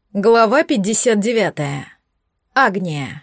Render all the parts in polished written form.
Глава 59. Агния.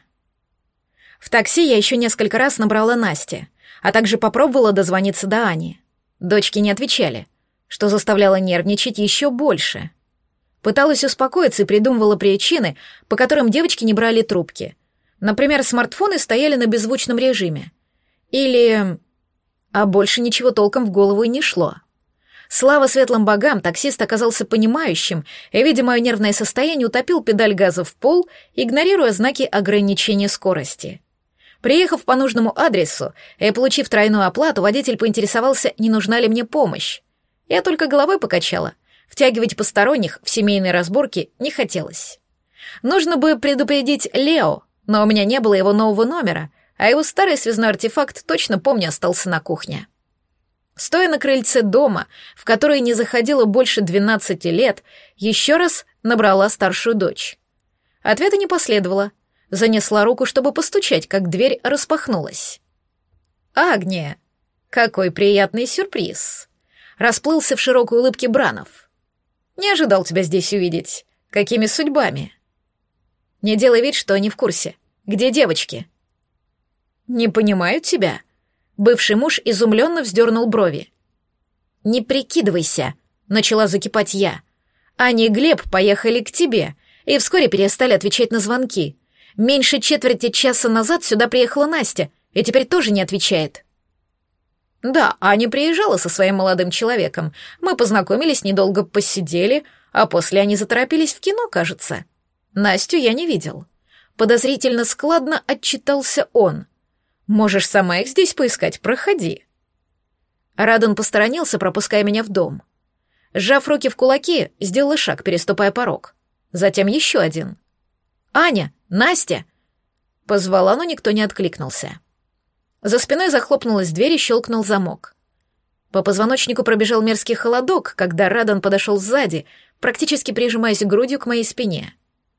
В такси я еще несколько раз набрала Насте, а также попробовала дозвониться до Ани. Дочки не отвечали, что заставляло нервничать еще больше. Пыталась успокоиться и придумывала причины, по которым девочки не брали трубки. Например, смартфоны стояли на беззвучном режиме. Или... А больше ничего толком в голову и не шло. Слава светлым богам, таксист оказался понимающим и, видя мое нервное состояние, утопил педаль газа в пол, игнорируя знаки ограничения скорости. Приехав по нужному адресу и получив тройную оплату, водитель поинтересовался, не нужна ли мне помощь. Я только головой покачала. Втягивать посторонних в семейные разборки не хотелось. Нужно бы предупредить Лео, но у меня не было его нового номера, а его старый связной артефакт, точно помню, остался на кухне. Стоя на крыльце дома, в который не заходила больше 12 лет, еще раз набрала старшую дочь. Ответа не последовало. Занесла руку, чтобы постучать, как дверь распахнулась. «Агния, какой приятный сюрприз!» Расплылся в широкой улыбке Бранов. «Не ожидал тебя здесь увидеть. Какими судьбами?» «Не делай вид, что не в курсе. Где девочки?» «Не понимаю тебя». Бывший муж изумленно вздернул брови. «Не прикидывайся», — начала закипать я. «Аня и Глеб поехали к тебе и вскоре перестали отвечать на звонки. Меньше четверти часа назад сюда приехала Настя и теперь тоже не отвечает». «Да, Аня приезжала со своим молодым человеком. Мы познакомились, недолго посидели, а после они заторопились в кино, кажется. Настю я не видел». Подозрительно складно отчитался он. «Можешь сама их здесь поискать, проходи». Радан посторонился, пропуская меня в дом. Сжав руки в кулаки, сделала шаг, переступая порог. Затем еще один. «Аня! Настя!» Позвала, но никто не откликнулся. За спиной захлопнулась дверь и щелкнул замок. По позвоночнику пробежал мерзкий холодок, когда Радан подошел сзади, практически прижимаясь грудью к моей спине.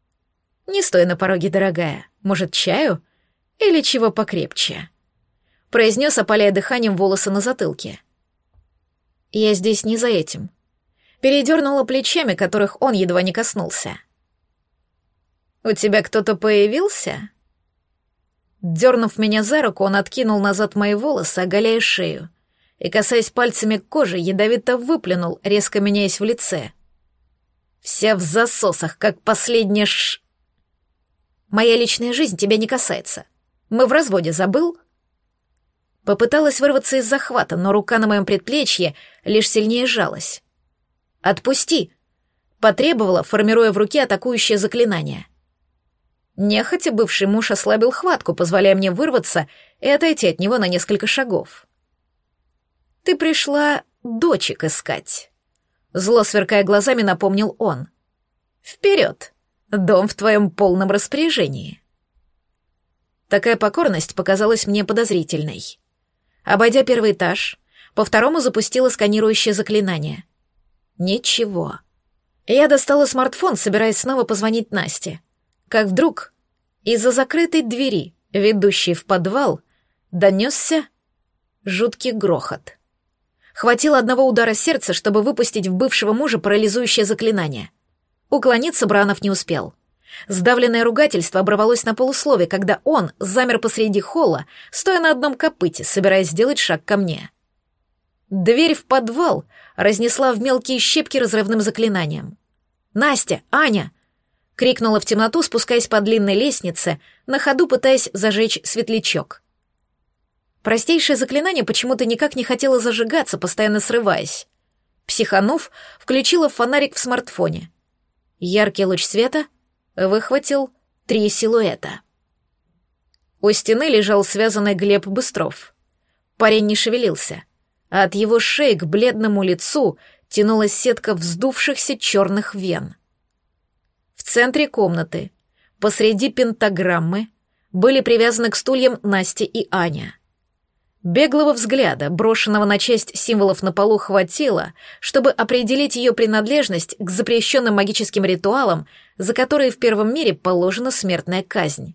«Не стой на пороге, дорогая. Может, чаю? Или чего покрепче?» Произнес, опаляя дыханием волосы на затылке. Я здесь не за этим. Передернула плечами, которых он едва не коснулся. «У тебя кто-то появился?» Дернув меня за руку, он откинул назад мои волосы, оголяя шею, и, касаясь пальцами кожи, ядовито выплюнул, резко меняясь в лице. «Вся в засосах, как последняя Моя личная жизнь тебя не касается. Мы в разводе, забыл?» Попыталась вырваться из захвата, но рука на моем предплечье лишь сильнее сжалась. «Отпусти!» — потребовала, формируя в руке атакующее заклинание. Нехотя бывший муж ослабил хватку, позволяя мне вырваться и отойти от него на несколько шагов. «Ты пришла дочек искать», — зло сверкая глазами напомнил он. «Вперед! Дом в твоем полном распоряжении». Такая покорность показалась мне подозрительной. Обойдя первый этаж, по второму запустила сканирующее заклинание. Ничего. Я достала смартфон, собираясь снова позвонить Насте. Как вдруг из-за закрытой двери, ведущей в подвал, донесся жуткий грохот. Хватило одного удара сердца, чтобы выпустить в бывшего мужа парализующее заклинание. Уклониться Бранов не успел. Сдавленное ругательство оборвалось на полуслове, когда он замер посреди холла, стоя на одном копыте, собираясь сделать шаг ко мне. Дверь в подвал разнесла в мелкие щепки разрывным заклинанием. «Настя! Аня!» — крикнула в темноту, спускаясь по длинной лестнице, на ходу пытаясь зажечь светлячок. Простейшее заклинание почему-то никак не хотело зажигаться, постоянно срываясь. Психанув, включила фонарик в смартфоне. Яркий луч света выхватил 3 силуэта. У стены лежал связанный Глеб Быстров. Парень не шевелился, а от его шеи к бледному лицу тянулась сетка вздувшихся черных вен. В центре комнаты, посреди пентаграммы, были привязаны к стульям Настя и Аня. Беглого взгляда, брошенного на часть символов на полу, хватило, чтобы определить ее принадлежность к запрещенным магическим ритуалам, за которые в первом мире положена смертная казнь.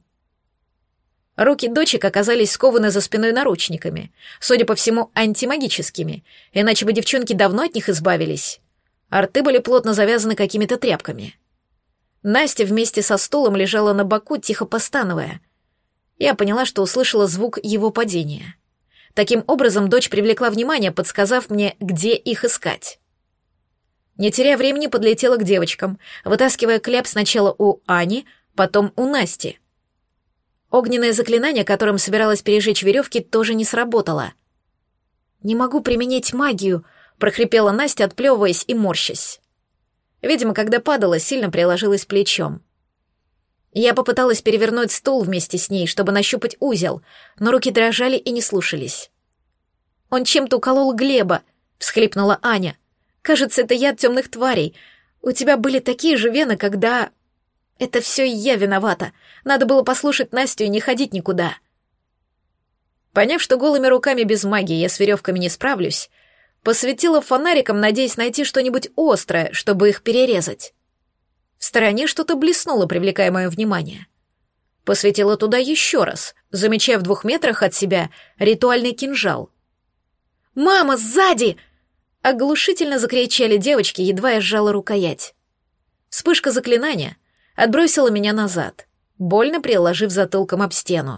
Руки дочек оказались скованы за спиной наручниками, судя по всему, антимагическими, иначе бы девчонки давно от них избавились. А рты были плотно завязаны какими-то тряпками. Настя вместе со стулом лежала на боку, тихо постановая. Я поняла, что услышала звук его падения. Таким образом, дочь привлекла внимание, подсказав мне, где их искать. Не теряя времени, подлетела к девочкам, вытаскивая кляп сначала у Ани, потом у Насти. Огненное заклинание, которым собиралась пережечь веревки, тоже не сработало. «Не могу применить магию», — прохрипела Настя, отплевываясь и морщась. Видимо, когда падала, сильно приложилась плечом. Я попыталась перевернуть стул вместе с ней, чтобы нащупать узел, но руки дрожали и не слушались. «Он чем-то уколол Глеба», — всхлипнула Аня. «Кажется, это яд темных тварей. У тебя были такие же вены, когда...» «Это все я виновата. Надо было послушать Настю и не ходить никуда». Поняв, что голыми руками без магии я с веревками не справлюсь, посветила фонариком, надеясь найти что-нибудь острое, чтобы их перерезать. В стороне что-то блеснуло, привлекая мое внимание. Посветила туда еще раз, замечая в 2 метрах от себя ритуальный кинжал. «Мама, сзади!» Оглушительно закричали девочки, едва я сжала рукоять. Вспышка заклинания отбросила меня назад, больно приложив затылком об стену.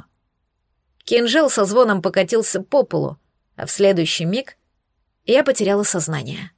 Кинжал со звоном покатился по полу, а в следующий миг я потеряла сознание.